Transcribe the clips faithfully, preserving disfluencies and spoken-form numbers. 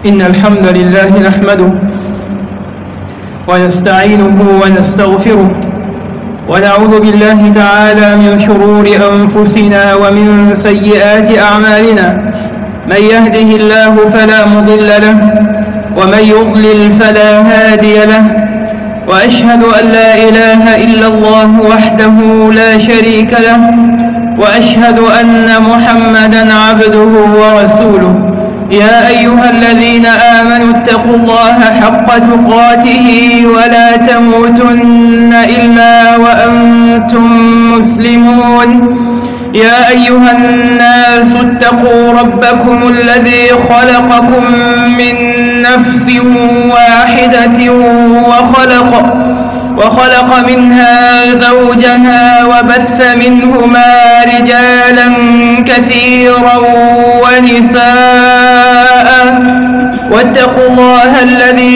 إن الحمد لله نحمده ونستعينه ونستغفره ونعوذ بالله تعالى من شرور أنفسنا ومن سيئات أعمالنا. من يهده الله فلا مضل له ومن يضلل فلا هادي له، وأشهد أن لا إله إلا الله وحده لا شريك له، وأشهد أن محمدا عبده ورسوله. يا أيها الذين آمنوا اتقوا الله حق تقاته ولا تموتن إلا وأنتم مسلمون. يا أيها الناس اتقوا ربكم الذي خلقكم من نفس واحدة وخلق وخلق منها زوجها وبث منهما رجالا كثيرا ونساء، واتقوا الله الذي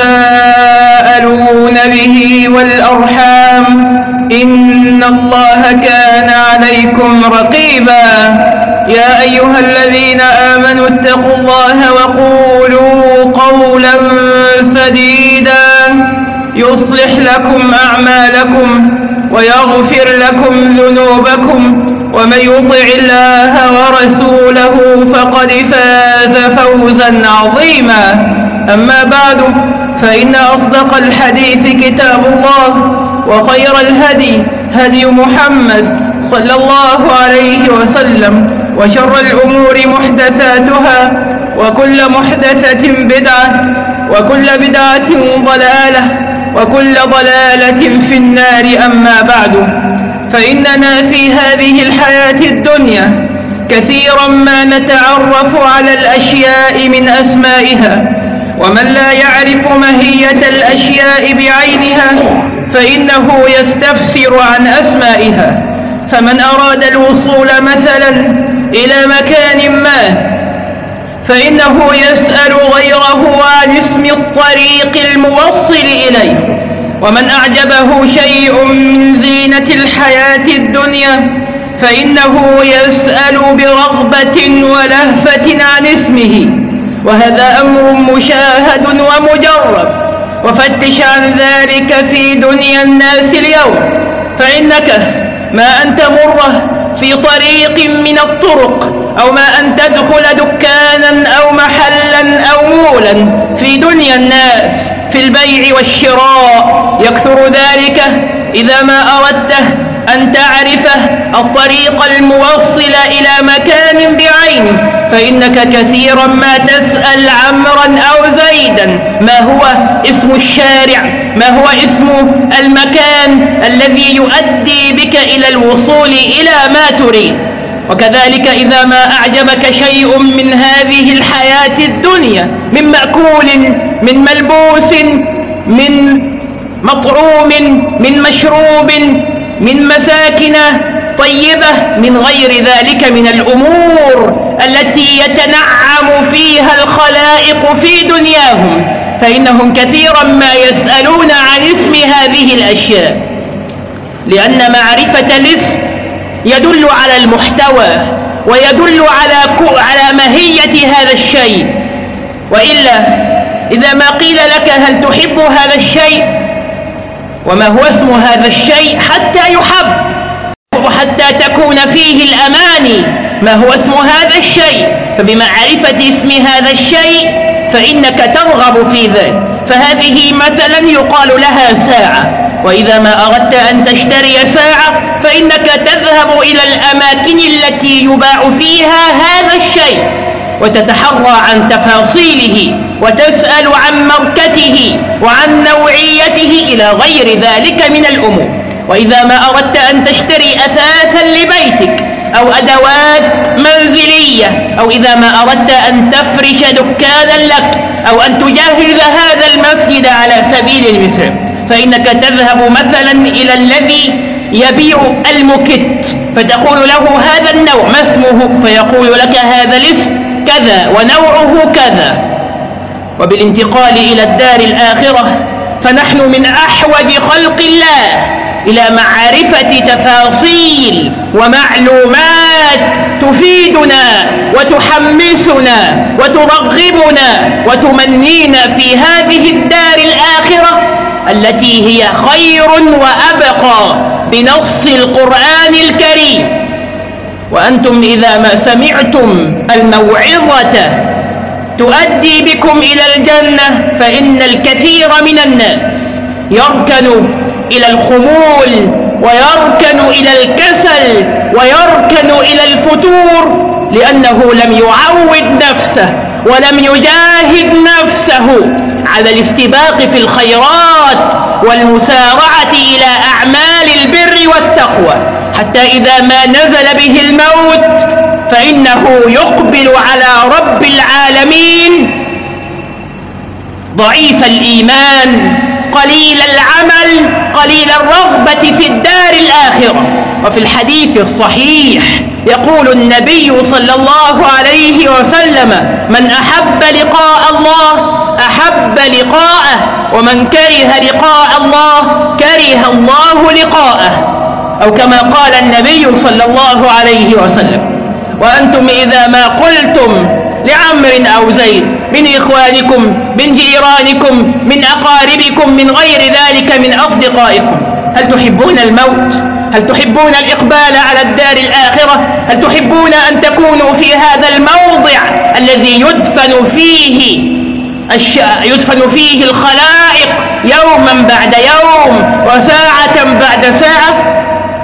تساءلون به والأرحام، إن الله كان عليكم رقيبا. يا أيها الذين آمنوا اتقوا الله وقولوا قولا سديدا يصلح لكم أعمالكم ويغفر لكم ذنوبكم، ومن يطع الله ورسوله فقد فاز فوزا عظيما. أما بعد، فإن أصدق الحديث كتاب الله، وخير الهدي هدي محمد صلى الله عليه وسلم، وشر الأمور محدثاتها، وكل محدثة بدعة، وكل بدعة ضلالة، وكل ضلالة في النار. أما بعد، فإننا في هذه الحياة الدنيا كثيرا ما نتعرف على الأشياء من أسمائها، ومن لا يعرف ماهية الأشياء بعينها فإنه يستفسر عن أسمائها. فمن أراد الوصول مثلا إلى مكان ما فإنه يسأل غيره عن اسم الطريق الموصل إليه. ومن أعجبه شيء من زينة الحياة الدنيا فإنه يسأل برغبة ولهفة عن اسمه، وهذا أمر مشاهد ومجرب. وفتش عن ذلك في دنيا الناس اليوم، فإنك ما أن تمر في طريق من الطرق، أو ما أن تدخل دكانا أو محلا أو مولا في دنيا الناس في البيع والشراء، يكثر ذلك إذا ما أردت أن تعرف الطريق الموصل إلى مكان بعينه، فإنك كثيرا ما تسأل عمرا أو زيدا ما هو اسم الشارع، ما هو اسم المكان الذي يؤدي بك إلى الوصول إلى ما تريد. وكذلك إذا ما أعجبك شيء من هذه الحياة الدنيا، من مأكول، من ملبوس، من مطعوم، من مشروب، من مساكن طيبة، من غير ذلك من الأمور التي يتنعم فيها الخلائق في دنياهم، فإنهم كثيرا ما يسألون عن اسم هذه الأشياء، لأن معرفة الاسم يدل على المحتوى ويدل على على ماهية هذا الشيء. وإلا إذا ما قيل لك هل تحب هذا الشيء، وما هو اسم هذا الشيء حتى يحب وحتى تكون فيه الأماني، ما هو اسم هذا الشيء، فبمعرفة اسم هذا الشيء فإنك ترغب في ذلك. فهذه مثلا يقال لها ساعة، وإذا ما أردت أن تشتري ساعة فإنك تذهب إلى الأماكن التي يباع فيها هذا الشيء، وتتحرى عن تفاصيله، وتسأل عن ماركته وعن نوعيته إلى غير ذلك من الأمور. وإذا ما أردت أن تشتري أثاثا لبيتك أو أدوات منزلية، أو إذا ما أردت أن تفرش دكانا لك، أو أن تجهز هذا المسجد على سبيل المثال، فإنك تذهب مثلا إلى الذي يبيع المكت فتقول له هذا النوع ما اسمه، فيقول لك هذا الاسم كذا ونوعه كذا. وبالانتقال إلى الدار الآخرة فنحن من أحوج خلق الله إلى معرفة تفاصيل ومعلومات تفيدنا وتحمسنا وترغبنا وتمنينا في هذه الدار الآخرة التي هي خير وأبقى بنص القرآن الكريم. وأنتم إذا ما سمعتم الموعظة تؤدي بكم إلى الجنة فإن الكثير من الناس يركن إلى الخمول ويركن إلى الكسل ويركن إلى الفتور لأنه لم يعود نفسه ولم يجاهد نفسه على الاستباق في الخيرات والمسارعة إلى أعمال البر والتقوى، حتى إذا ما نزل به الموت فإنه يقبل على رب العالمين ضعيف الإيمان قليل العمل قليل الرغبة في الدار الآخرة. وفي الحديث الصحيح يقول النبي صلى الله عليه وسلم: من أحب لقاء الله أحب لقاءه، ومن كره لقاء الله كره الله لقاءه، أو كما قال النبي صلى الله عليه وسلم. وأنتم إذا ما قلتم لعمر أو زيد من إخوانكم من جيرانكم من أقاربكم من غير ذلك من أصدقائكم: هل تحبون الموت؟ هل تحبون الإقبال على الدار الآخرة؟ هل تحبون أن تكونوا في هذا الموضع الذي يدفن فيه الش... يدفن فيه الخلائق يوما بعد يوم وساعة بعد ساعة؟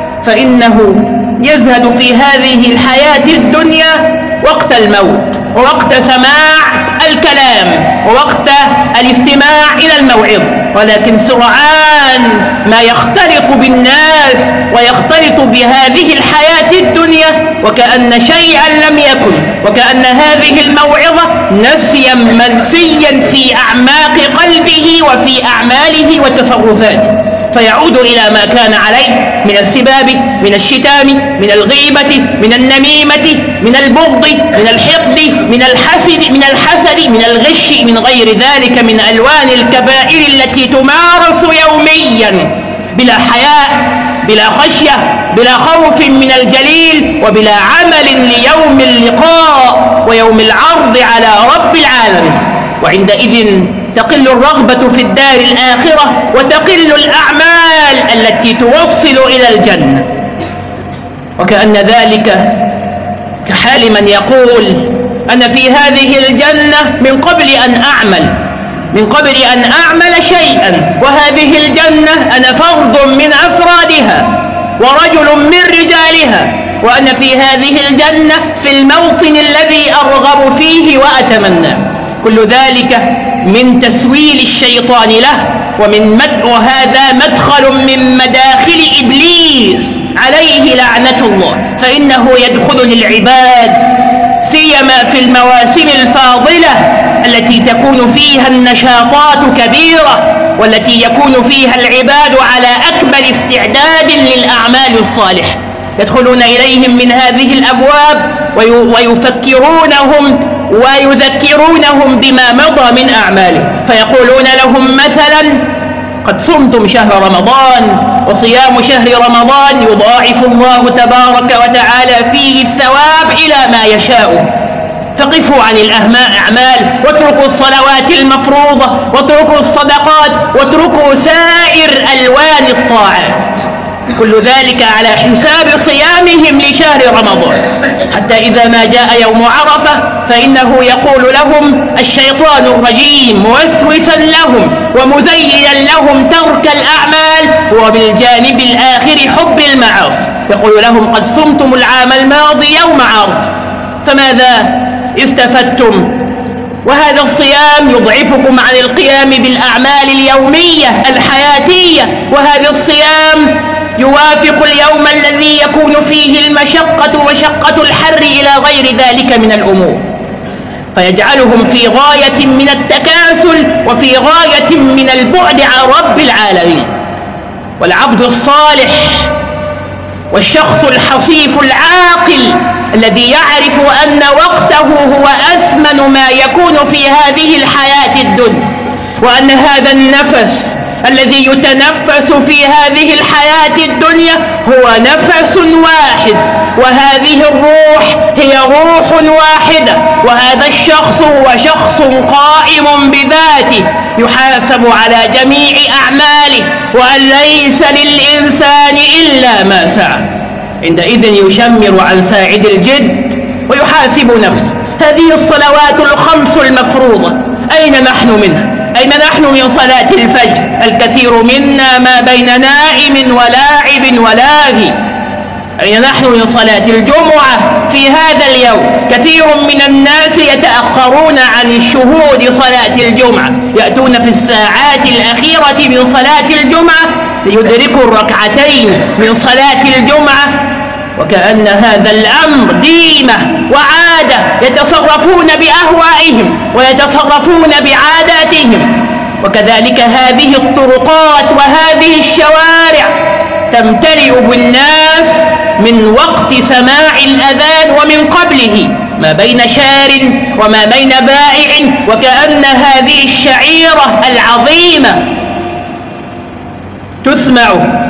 فإنه يزهد في هذه الحياة الدنيا وقت الموت ووقت سماع الكلام ووقت الاستماع إلى الموعظة، ولكن سرعان ما يختلط بالناس ويختلط بهذه الحياة الدنيا وكأن شيئا لم يكن، وكأن هذه الموعظة نسيا منسيا في أعماق قلبه وفي أعماله وتصرفاته، فيعود إلى ما كان عليه من السباب من الشتام من الغيبة من النميمة من البغض من الحقد من الحسد من الحسد من الغش من غير ذلك من ألوان الكبائر التي تمارس يوميا بلا حياء بلا خشية بلا خوف من الجليل وبلا عمل ليوم اللقاء ويوم العرض على رب العالمين. وعندئذ تقل الرغبة في الدار الآخرة وتقل الأعمال التي توصل إلى الجنة، وكأن ذلك كحال من يقول: أنا في هذه الجنة من قبل أن أعمل من قبل أن أعمل شيئا، وهذه الجنة أنا فرد من أفرادها ورجل من رجالها، وأنا في هذه الجنة في الموطن الذي أرغب فيه وأتمنى. كل ذلك من تسويل الشيطان له، ومن مد وهذا مدخل من مداخل إبليس عليه لعنة الله، فإنه يدخل للعباد سيما في المواسم الفاضلة التي تكون فيها النشاطات كبيرة والتي يكون فيها العباد على أكمل استعداد للأعمال الصالحة، يدخلون إليهم من هذه الأبواب ويفكرونهم ويذكرونهم بما مضى من أعمالهم، فيقولون لهم مثلا: قد صمتم شهر رمضان، وصيام شهر رمضان يضاعف الله تبارك وتعالى فيه الثواب إلى ما يشاء، فقفوا عن الأعمال واتركوا الصلوات المفروضة واتركوا الصدقات واتركوا سائر ألوان الطاعات، كل ذلك على حساب صيامهم لشهر رمضان، حتى إذا ما جاء يوم عرفة فإنه يقول لهم الشيطان الرجيم موسوسا لهم ومزينا لهم ترك الأعمال وبالجانب الآخر حب المعاصي، يقول لهم: قد صمتم العام الماضي يوم عرفة، فماذا استفدتم؟ وهذا الصيام يضعفكم عن القيام بالأعمال اليومية الحياتية، وهذا الصيام يوافق اليوم الذي يكون فيه المشقة وشقة الحر إلى غير ذلك من الأمور، فيجعلهم في غاية من التكاسل وفي غاية من البعد عن رب العالمين. والعبد الصالح والشخص الحصيف العاقل الذي يعرف أن وقته هو أثمن ما يكون في هذه الحياة الدنيا، وأن هذا النفس الذي يتنفس في هذه الحياة الدنيا هو نفس واحد، وهذه الروح هي روح واحدة، وهذا الشخص هو شخص قائم بذاته يحاسب على جميع أعماله، وأن ليس للإنسان إلا ما سعى. عندئذ يشمر عن ساعد الجد ويحاسب نفسه. هذه الصلوات الخمس المفروضة أين نحن منها؟ أين نحن من صلاة الفجر؟ الكثير منا ما بين نائم ولاعب ولاهي. أين نحن من صلاة الجمعة في هذا اليوم؟ كثير من الناس يتأخرون عن الشهود صلاة الجمعة، يأتون في الساعات الأخيرة من صلاة الجمعة ليدركوا الركعتين من صلاة الجمعة، وكأن هذا الأمر ديمة وعادة، يتصرفون بأهوائهم ويتصرفون بعاداتهم. وكذلك هذه الطرقات وهذه الشوارع تمتلئ بالناس من وقت سماع الأذان ومن قبله، ما بين شار وما بين بائع، وكأن هذه الشعيرة العظيمة تسمع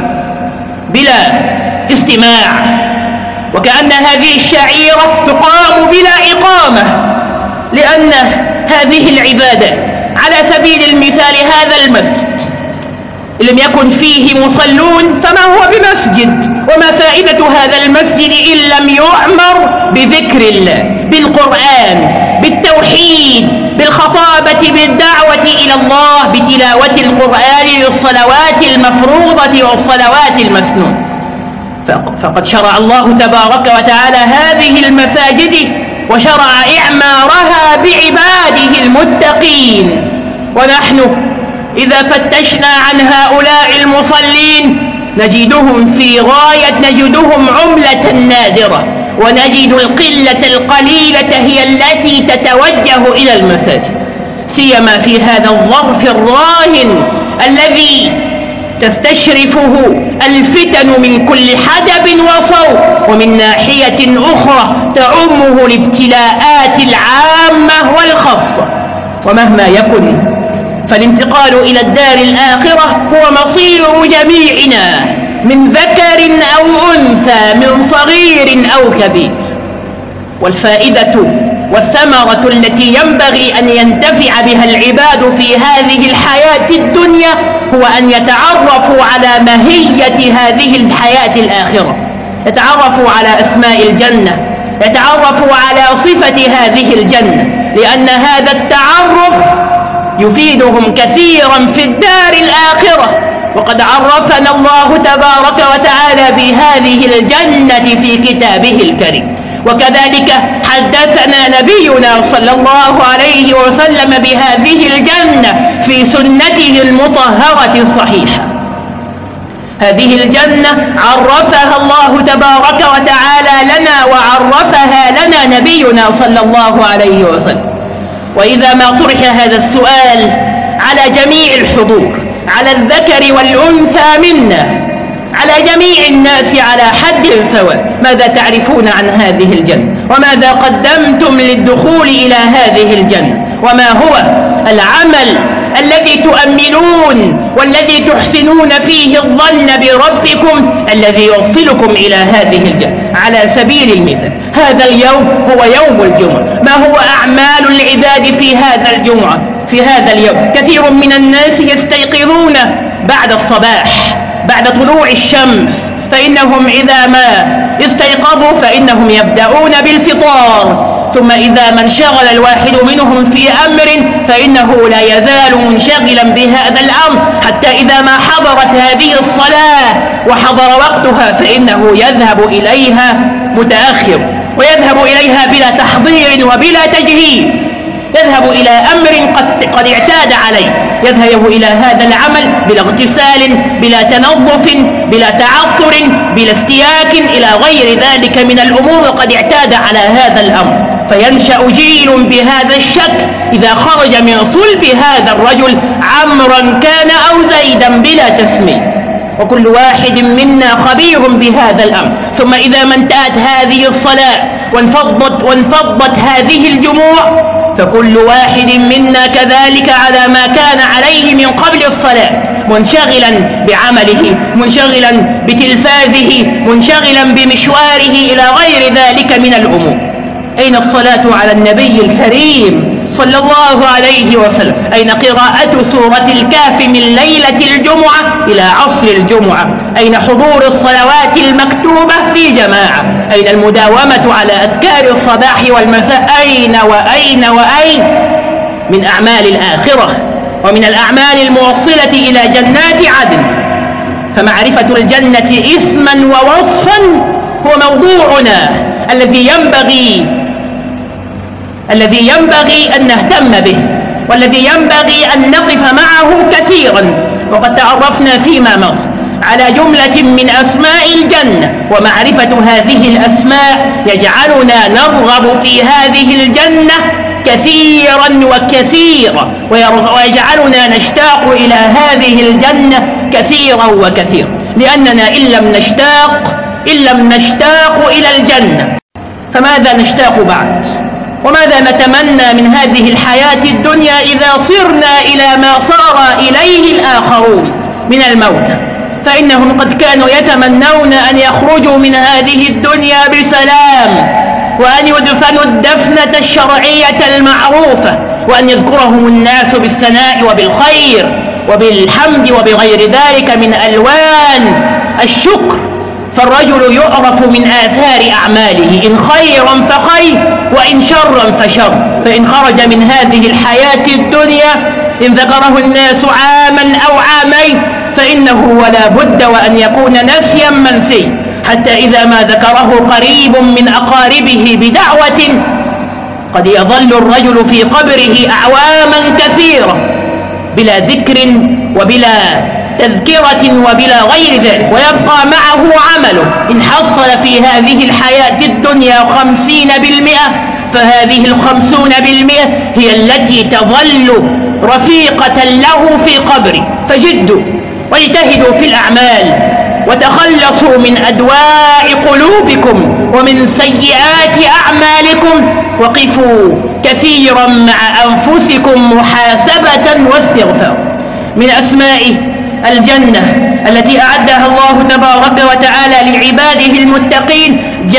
بلا استماع، وكأن هذه الشعيرة تقام بلا إقامة، لأن هذه العبادة على سبيل المثال هذا المسجد إن لم يكن فيه مصلون فما هو بمسجد؟ وما فائدة هذا المسجد إن لم يعمر بذكر الله، بالقرآن، بالتوحيد، بالخطابة، بالدعوة إلى الله، بتلاوة القرآن للصلوات المفروضة والصلوات المسنونة. فقد شرع الله تبارك وتعالى هذه المساجد وشرع إعمارها بعباده المتقين، ونحن إذا فتشنا عن هؤلاء المصلين نجدهم في غاية نجدهم عملة نادرة، ونجد القلة القليلة هي التي تتوجه إلى المساجد، سيما في هذا الظرف الراهن الذي تستشرفه الفتن من كل حدب وصوب، ومن ناحية أخرى تعمه الابتلاءات العامة والخاصة. ومهما يكن فالانتقال إلى الدار الآخرة هو مصير جميعنا، من ذكر أو أنثى، من صغير أو كبير. والفائدة والثمرة التي ينبغي أن ينتفع بها العباد في هذه الحياة الدنيا هو أن يتعرفوا على ماهية هذه الحياة الآخرة، يتعرفوا على أسماء الجنة، يتعرفوا على صفة هذه الجنة، لأن هذا التعرف يفيدهم كثيرا في الدار الآخرة. وقد عرفنا الله تبارك وتعالى بهذه الجنة في كتابه الكريم، وكذلك حدثنا نبينا صلى الله عليه وسلم بهذه الجنة في سنته المطهرة الصحيحة. هذه الجنة عرفها الله تبارك وتعالى لنا وعرفها لنا نبينا صلى الله عليه وسلم. وإذا ما طرح هذا السؤال على جميع الحضور، على الذكر والأنثى منا، على جميع الناس على حد سواء، ماذا تعرفون عن هذه الجنة؟ وماذا قدمتم للدخول إلى هذه الجنة؟ وما هو العمل الذي تؤملون والذي تحسنون فيه الظن بربكم الذي يوصلكم إلى هذه الجنة؟ على سبيل المثال هذا اليوم هو يوم الجمعة، ما هو أعمال العباد في هذا الجمعة في هذا اليوم؟ كثير من الناس يستيقظون بعد الصباح، بعد طلوع الشمس، فإنهم إذا ما استيقظوا فإنهم يبدأون بالفطار، ثم إذا ما انشغل الواحد منهم في أمر فإنه لا يزال منشغلا بهذا الأمر، حتى إذا ما حضرت هذه الصلاة وحضر وقتها فإنه يذهب إليها متأخر، ويذهب إليها بلا تحضير وبلا تجهيز، يذهب إلى أمر قد, قد اعتاد عليه، يذهب إلى هذا العمل بلا اغتسال، بلا تنظف، بلا تعطر، بلا استياك، إلى غير ذلك من الأمور قد اعتاد على هذا الأمر، فينشأ جيل بهذا الشكل إذا خرج من صلب هذا الرجل عمرا كان أو زيدا بلا تسمية، وكل واحد منا خبير بهذا الأمر. ثم إذا ما انتهت هذه الصلاة وانفضت, وانفضت هذه الجموع فكل واحد منا كذلك على ما كان عليه من قبل الصلاة، منشغلا بعمله، منشغلا بتلفازه، منشغلا بمشواره إلى غير ذلك من الأمور. أين الصلاة على النبي الكريم صلى الله عليه وسلم؟ أين قراءة سورة الكهف من ليلة الجمعة إلى عصر الجمعة؟ أين حضور الصلوات المكتوبة في جماعة؟ أين المداومة على أذكار الصباح والمساء؟ أين وأين وأين من أعمال الآخرة ومن الأعمال الموصلة إلى جنات عدن؟ فمعرفة الجنة اسما ووصفا هو موضوعنا الذي ينبغي الذي ينبغي أن نهتم به، والذي ينبغي أن نقف معه كثيرا. وقد تعرفنا فيما مضى على جملة من أسماء الجنة، ومعرفة هذه الأسماء يجعلنا نرغب في هذه الجنة كثيرا وكثيرا، ويجعلنا نشتاق إلى هذه الجنة كثيرا وكثيرا، لأننا إن لم نشتاق إن لم نشتاق إلى الجنة فماذا نشتاق بعد؟ وماذا نتمنى من هذه الحياة الدنيا إذا صرنا إلى ما صار إليه الآخرون من الموت؟ فإنهم قد كانوا يتمنون أن يخرجوا من هذه الدنيا بسلام، وأن يدفنوا الدفنة الشرعية المعروفة، وأن يذكرهم الناس بالثناء وبالخير وبالحمد وبغير ذلك من ألوان الشكر. فالرجل يعرف من آثار أعماله، إن خيرا فخير وإن شرا فشر. فإن خرج من هذه الحياة الدنيا إن ذكره الناس عاما أو عامين فإنه ولا بد وأن يكون نسيا منسي، حتى إذا ما ذكره قريب من أقاربه بدعوة قد يظل الرجل في قبره أعواما كثيرة بلا ذكر وبلا تذكرة وبلا غير ذلك، ويبقى معه عمله. إن حصل في هذه الحياة الدنيا خمسين بالمئة فهذه الخمسون بالمئة هي التي تظل رفيقة له في قبره. فجدوا واجتهدوا في الأعمال، وتخلصوا من أدواء قلوبكم ومن سيئات أعمالكم، وقفوا كثيرا مع أنفسكم محاسبة واستغفار. من أسماء الجنة التي أعدها الله تبارك وتعالى لعباده المتقين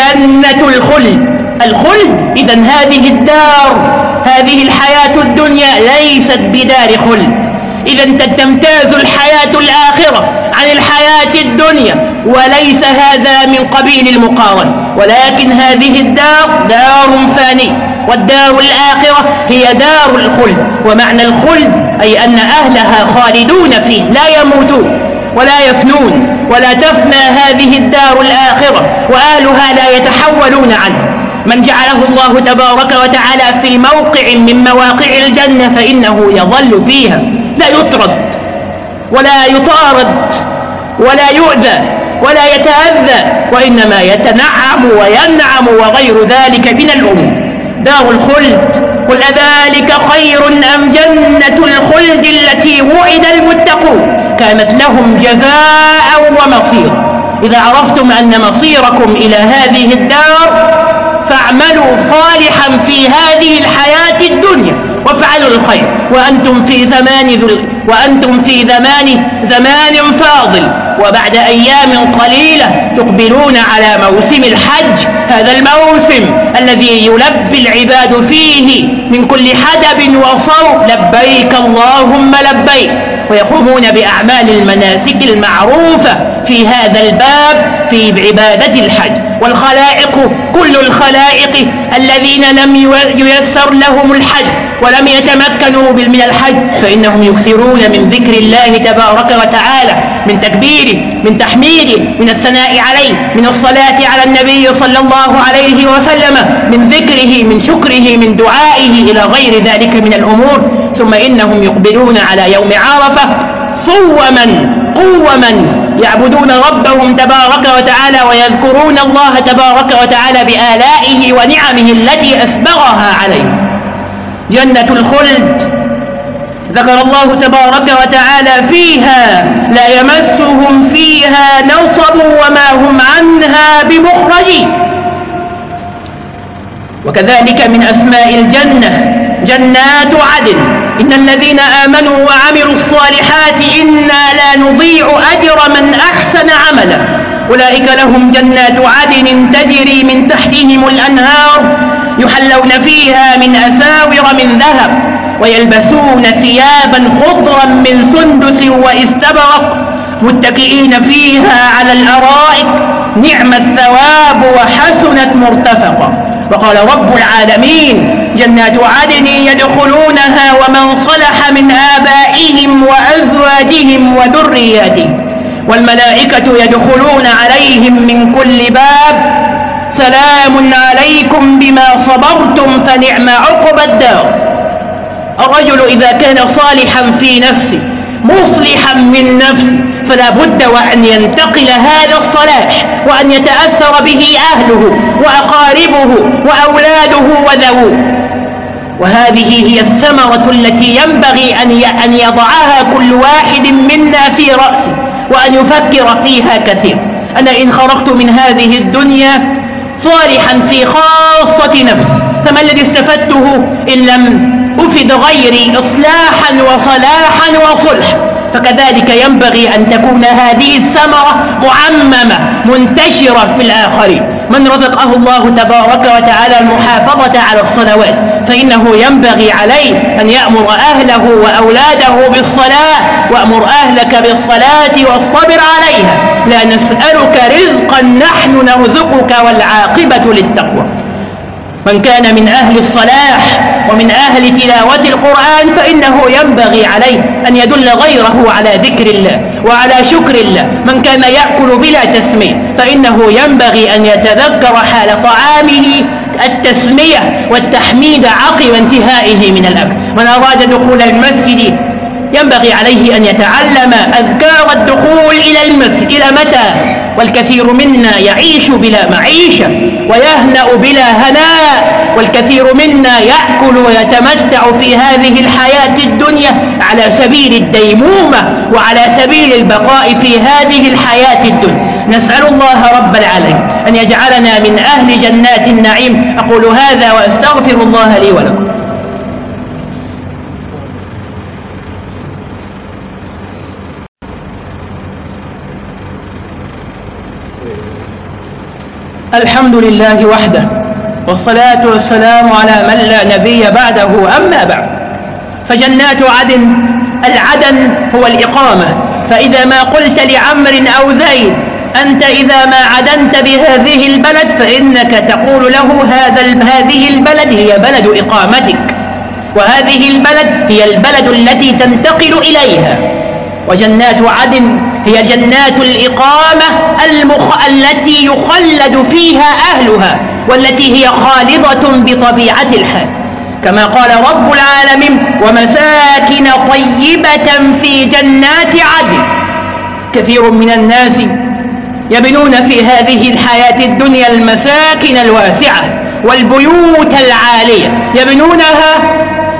جنة الخلد. الخلد إذن هذه الدار، هذه الحياة الدنيا ليست بدار خلد. إذن تمتاز الحياة الآخرة عن الحياة الدنيا، وليس هذا من قبيل المقارنة، ولكن هذه الدار دار فانية، والدار الآخرة هي دار الخلد. ومعنى الخلد أي أن أهلها خالدون فيه لا يموتون ولا يفنون، ولا تفنى هذه الدار الآخرة، وأهلها لا يتحولون عنه. من جعله الله تبارك وتعالى في موقع من مواقع الجنة فإنه يظل فيها، لا يطرد ولا يطارد ولا يؤذى ولا يتأذى، وإنما يتنعم وينعم وغير ذلك من الأمور. دار الخلد، قل أذلك خير أم جنة الخلد التي وعد المتقون كانت لهم جزاء ومصيرا. إذا عرفتم أن مصيركم إلى هذه الدار فاعملوا صالحا في هذه الحياة الدنيا وافعلوا الخير، وأنتم في زمان ذل وأنتم في زمان زمان فاضل، وبعد أيام قليلة تقبلون على موسم الحج، هذا الموسم الذي يلبي العباد فيه من كل حدب وصوب لبيك اللهم لبيك، ويقومون بأعمال المناسك المعروفة في هذا الباب في عبادة الحج. والخلائق كل الخلائق الذين لم ييسر لهم الحج ولم يتمكنوا من الحج فإنهم يكثرون من ذكر الله تبارك وتعالى، من تكبيره، من تحميده، من الثناء عليه، من الصلاة على النبي صلى الله عليه وسلم، من ذكره، من شكره، من دعائه إلى غير ذلك من الأمور. ثم إنهم يقبلون على يوم عرفة صوما قوما يعبدون ربهم تبارك وتعالى ويذكرون الله تبارك وتعالى بآلائه ونعمه التي أسبغها عليه. جنة الخلد ذكر الله تبارك وتعالى فيها لا يمسهم فيها نصب وما هم عنها بمخرجين. وكذلك من أسماء الجنة جنات عدن، إن الذين آمنوا وعملوا الصالحات إنا لا نضيع أجر من أحسن عملا أولئك لهم جنات عدن تجري من تحتهم الأنهار يحلون فيها من أساور من ذهب ويلبسون ثيابا خضرا من سندس واستبرق متكئين فيها على الأرائك نعم الثواب وحسنت مرتفقا. وقال رب العالمين جنات عدن يدخلونها ومن صلح من آبائهم وأزواجهم وذرياتهم والملائكة يدخلون عليهم من كل باب سلام عليكم بما صبرتم فنعم عقبى الدار. الرجل إذا كان صالحا في نفسه مصلحا من نفسه فلا بد وأن ينتقل هذا الصلاح وأن يتأثر به أهله وأقاربه وأولاده وذووه. وهذه هي الثمرة التي ينبغي أن يضعها كل واحد منا في رأسه وأن يفكر فيها كثير. أنا إن خرجت من هذه الدنيا صالحا في خاصة نفسي فما الذي استفدته إن لم أفد غيري إصلاحا وصلاحا وصلحا؟ فكذلك ينبغي أن تكون هذه الثمرة معممة منتشرة في الآخرين. من رزقه الله تبارك وتعالى المحافظة على الصلوات فإنه ينبغي عليه أن يأمر أهله وأولاده بالصلاة وأمر أهلك بالصلاة واصطبر عليها لا نسألك رزقا نحن نرزقك والعاقبة للتقوى. من كان من أهل الصلاح ومن أهل تلاوة القرآن فإنه ينبغي عليه أن يدل غيره على ذكر الله وعلى شكر الله. من كان يأكل بلا تسمية فإنه ينبغي أن يتذكر حال طعامه التسمية والتحميد عقب انتهائه من الأكل. من أراد دخول المسجد ينبغي عليه أن يتعلم أذكار الدخول إلى المسجد. إلى متى؟ والكثير منا يعيش بلا معيشة ويهنأ بلا هناء، والكثير منا يأكل ويتمتع في هذه الحياة الدنيا على سبيل الديمومة وعلى سبيل البقاء في هذه الحياة الدنيا. نسأل الله رب العالمين أن يجعلنا من أهل جنات النعيم. أقول هذا وأستغفر الله لي ولكم. الحمد لله وحده والصلاة والسلام على من لا نبي بعده. أما بعد فجنات عدن، العدن هو الإقامة. فإذا ما قلت لعمر أو زيد أنت إذا ما عدنت بهذه البلد فإنك تقول له هذا هذه البلد هي بلد إقامتك، وهذه البلد هي البلد التي تنتقل إليها. وجنات عدن هي جنات الإقامة المخ... التي يخلد فيها أهلها والتي هي خالدة بطبيعة الحال، كما قال رب العالمين ومساكن طيبة في جنات عدن. كثير من الناس يبنون في هذه الحياة الدنيا المساكن الواسعة والبيوت العالية، يبنونها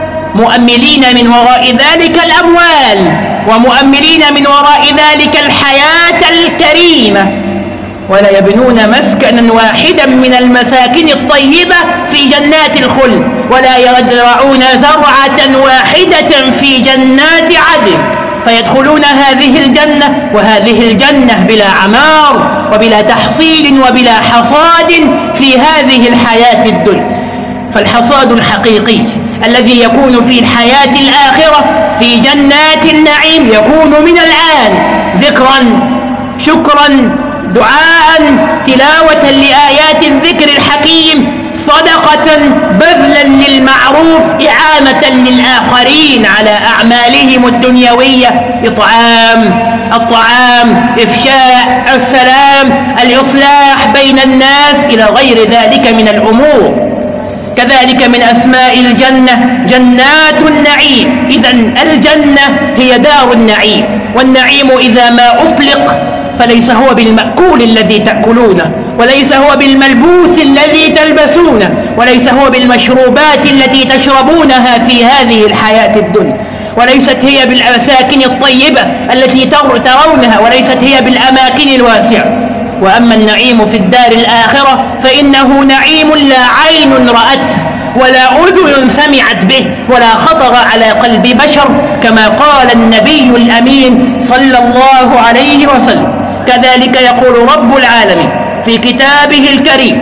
مؤملين من وراء ذلك الأموال ومؤملين من وراء ذلك الحياة الكريمة، ولا يبنون مسكنا واحدا من المساكن الطيبة في جنات الخلد، ولا يزرعون زرعة واحدة في جنات عدن، فيدخلون هذه الجنة وهذه الجنة بلا عمار وبلا تحصيل وبلا حصاد في هذه الحياة الدنيا. فالحصاد الحقيقي الذي يكون في الحياة الآخرة في جنات النعيم يكون من الآن ذكرا، شكرا، دعاء، تلاوة لآيات الذكر الحكيم، صدقة، بذلا للمعروف، إعانة للآخرين على أعمالهم الدنيوية، إطعام الطعام، إفشاء السلام، الإصلاح بين الناس، إلى غير ذلك من الأمور. كذلك من أسماء الجنة جنات النعيم. إذن الجنة هي دار النعيم، والنعيم إذا ما أطلق فليس هو بالمأكول الذي تأكلونه، وليس هو بالملبوس الذي تلبسونه، وليس هو بالمشروبات التي تشربونها في هذه الحياة الدنيا، وليست هي بالأماكن الطيبة التي ترونها، وليست هي بالأماكن الواسعة. وأما النعيم في الدار الآخرة فإنه نعيم لا عين رأته ولا أذن سمعت به ولا خطر على قلب بشر، كما قال النبي الأمين صلى الله عليه وسلم. كذلك يقول رب العالمين في كتابه الكريم: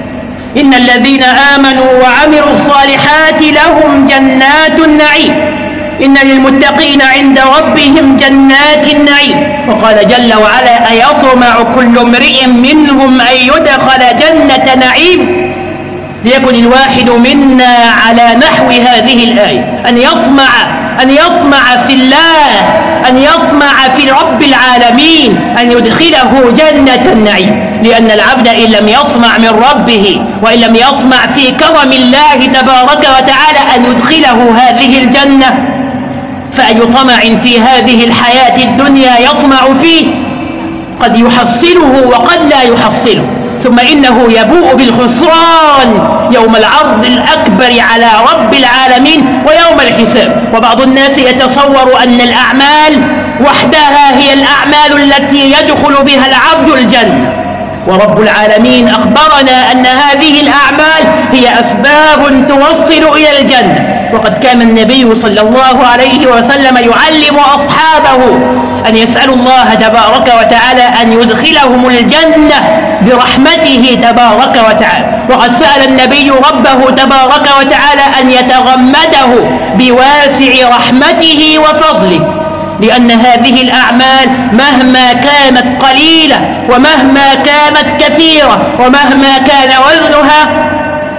إن الذين آمنوا وعملوا الصالحات لهم جنات النعيم، إن للمتقين عند ربهم جنات النعيم. وقال جل وعلا: أيطمع كل امرئ منهم أن يدخل جنة نعيم؟ ليكن الواحد منا على نحو هذه الآية، أن يطمع أن يطمع في الله، أن يطمع في رب العالمين أن يدخله جنة النعيم. لأن العبد إن لم يطمع من ربه وإن لم يطمع في كرم الله تبارك وتعالى أن يدخله هذه الجنة، فأي طمع في هذه الحياة الدنيا يطمع فيه قد يحصله وقد لا يحصله، ثم إنه يبوء بالخسران يوم العرض الأكبر على رب العالمين ويوم الحساب. وبعض الناس يتصور أن الأعمال وحدها هي الأعمال التي يدخل بها العبد الجنة، ورب العالمين أخبرنا أن هذه الأعمال هي أسباب توصل إلى الجنة. وقد كان النبي صلى الله عليه وسلم يعلم أصحابه أن يسألوا الله تبارك وتعالى أن يدخلهم الجنة برحمته تبارك وتعالى. وقد سأل النبي ربه تبارك وتعالى أن يتغمده بواسع رحمته وفضله، لأن هذه الأعمال مهما كانت قليلة ومهما كانت كثيرة ومهما كان وزنها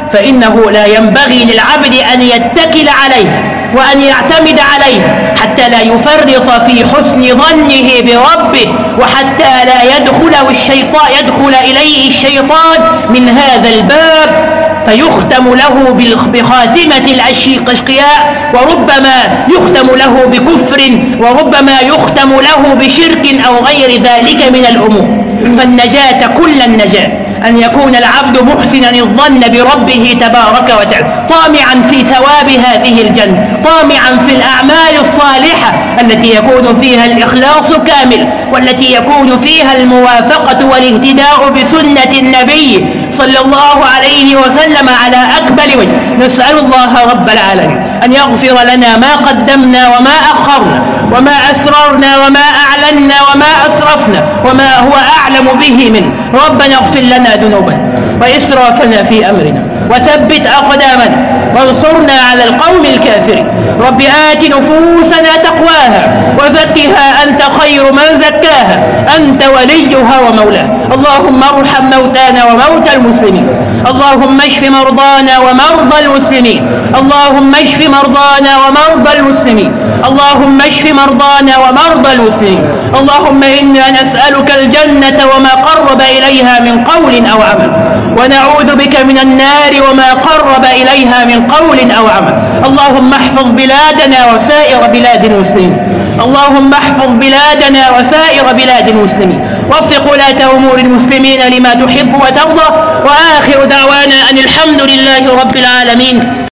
فإنه لا ينبغي للعبد أن يتكل عليها وأن يعتمد عليها حتى لا يفرط في حسن ظنه بربه، وحتى لا يدخله الشيطان يدخل إليه الشيطان من هذا الباب فيختم له بخاتمة الأشقياء، وربما يختم له بكفر، وربما يختم له بشرك أو غير ذلك من الأمور. فالنجاة كل النجاة أن يكون العبد محسنا الظن بربه تبارك وتعالى، طامعا في ثواب هذه الجنة، طامعا في الأعمال الصالحة التي يكون فيها الإخلاص كامل، والتي يكون فيها الموافقة والاهتداء بسنة النبي صلى الله عليه وسلم على أكمل وجه. نسأل الله رب العالمين أن يغفر لنا ما قدمنا وما أخرنا وما أسررنا وما أعلنا وما أسرفنا وما هو أعلم به منه. ربنا اغفر لنا ذنوبنا وإسرافنا في أمرنا وثبت أقدامنا وانصرنا على القوم الكافرين. رب آت نفوسنا تقواها وزكها أنت خير من زكاها، أنت وليها ومولاها. اللهم ارحم موتانا وموتى المسلمين، اللهم اشف مرضانا ومرضى المسلمين، اللهم اشف مرضانا ومرضى المسلمين، اللهم اشف مرضانا ومرضى المسلمين. اللهم إنا نسألك الجنة وما قرب إليها من قول أو عمل، ونعوذ بك من النار وما قرب إليها من قول أو عمل. اللهم احفظ بلادنا وسائر بلاد المسلمين، اللهم احفظ بلادنا وسائر بلاد المسلمين، وفق ولاة أمور المسلمين لما تحب وترضى. وآخر دعوانا أن الحمد لله رب العالمين.